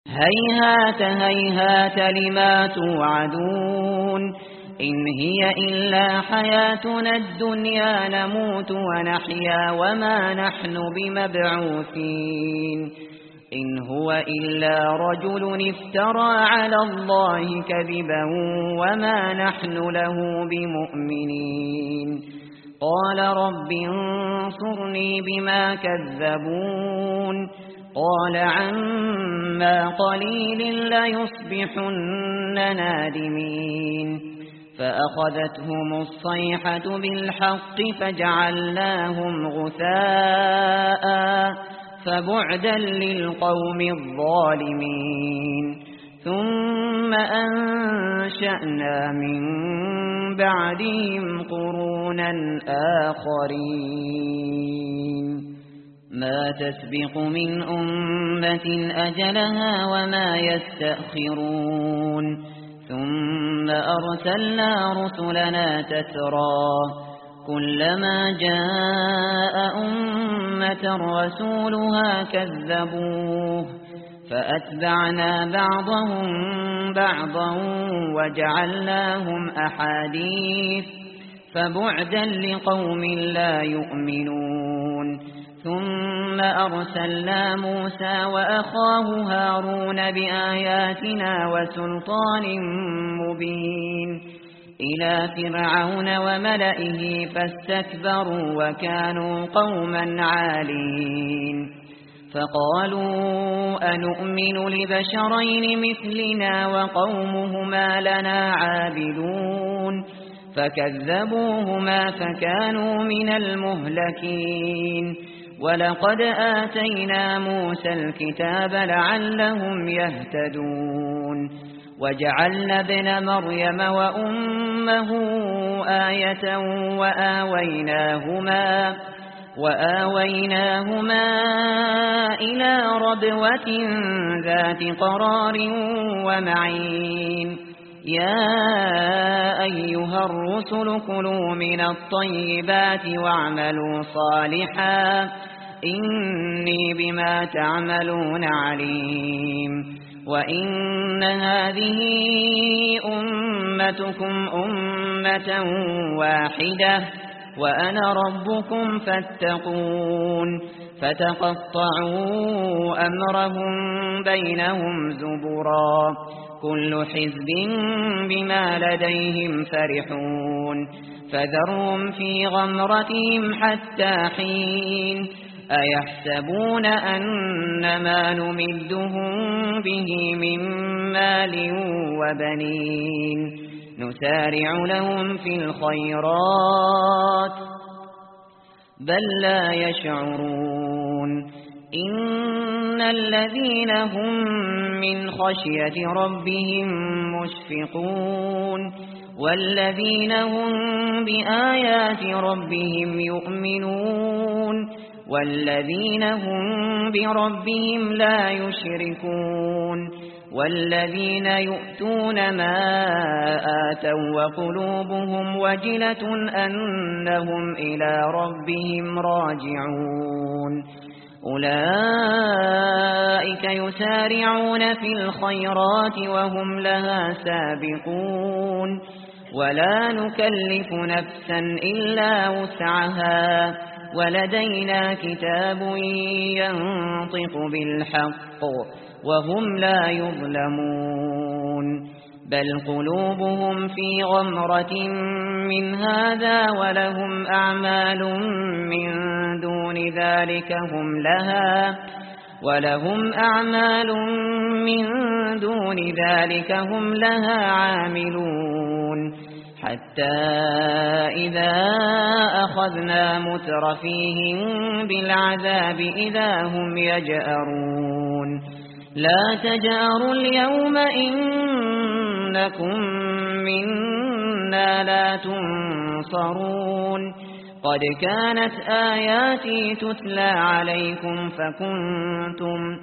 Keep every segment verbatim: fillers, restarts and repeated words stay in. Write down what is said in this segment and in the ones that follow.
هيهات هيهات لما توعدون إن هي إلا حياتنا الدنيا نموت ونحيا وما نحن بمبعوثين إن هو إلا رجل افترى على الله كذبا وما نحن له بمؤمنين قال رب انصرني بما كذبون قال عما قليل ليصبحن نادمين فأخذتهم الصيحة بالحق فجعلناهم غثاء فبعدا للقوم الظالمين ثم أنشأنا من بعدهم قرونا آخرين ما تسبق من أمة أجلها وما يستأخرون ثم أرسلنا رسلنا تترى كلما جاء أمة رسولها كذبوه فأتبعنا بعضهم بعضا وجعلناهم أحاديث فبعدا لقوم لا يؤمنون ثم أرسلنا موسى وأخاه هارون بآياتنا وسلطان مبين إلى فرعون وملئه فاستكبروا وكانوا قوما عالين فقالوا أنؤمن لبشرين مثلنا وقومهما لنا عابدون فكذبوهما فكانوا من المهلكين ولقد آتينا موسى الكتاب لعلهم يهتدون وجعلنا ابن مريم وأمه آية وآويناهما وآويناهما إلى ربوة ذات قرار ومعين يا أيها الرسل كلوا من الطيبات واعملوا صالحا إني بما تعملون عليم وإن هذه أمتكم أمة واحدة وأنا ربكم فاتقون فتقطعوا أمرهم بينهم زبرا كل حزب بما لديهم فرحون فذرهم في غمرتهم حتى حين أيحسبون أنما نمدهم به من مال وبنين نسارع لهم في الخيرات بل لا يشعرون إن الذين هم من خشية ربهم مشفقون والذين هم بآيات ربهم يؤمنون والذين هم بربهم لا يشركون والذين يؤتون ما آتوا وقلوبهم وجلة أنهم إلى ربهم راجعون أولئك يسارعون في الخيرات وهم لها سابقون ولا نكلف نفسا إلا وسعها ولدينا كتاب ينطق بالحق وهم لا يظلمون بل قلوبهم في غمرة من هذا ولهم أعمال من دون ذلك هم لها ولهم أعمال من دون ذلك هم لها عاملون حتى إذا أخذنا مترفيهم بالعذاب إذا هم يجأرون لا تجأروا اليوم إنكم منا لا تنصرون قد كانت آياتي تتلى عليكم فكنتم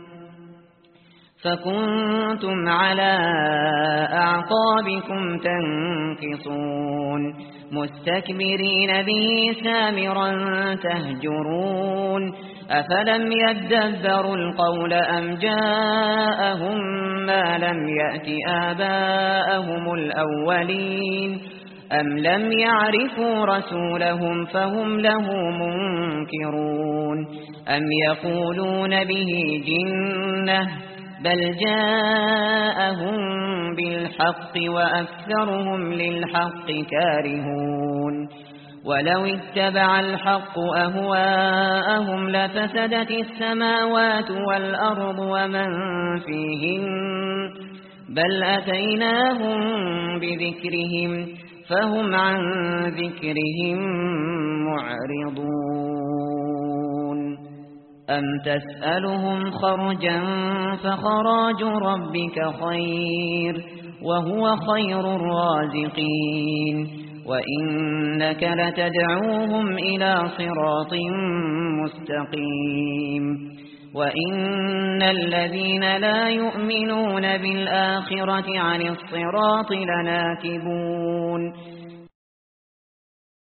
فكنتم على أعقابكم تنكصون مستكبرين به سامرا تهجرون أفلم يدبروا القول أم جاءهم ما لم يأت آباءهم الأولين أم لم يعرفوا رسولهم فهم له منكرون أم يقولون به جنة بل جاءهم بالحق وأكثرهم للحق كارهون ولو اتبع الحق أهواءهم لفسدت السماوات والأرض ومن فيهن بل أتيناهم بذكرهم فهم عن ذكرهم معرضون أم تسألهم خرجا فخراج ربك خير وهو خير الرازقين وإنك لتدعوهم إلى صراط مستقيم وإن الذين لا يؤمنون بالآخرة عن الصراط لناكبون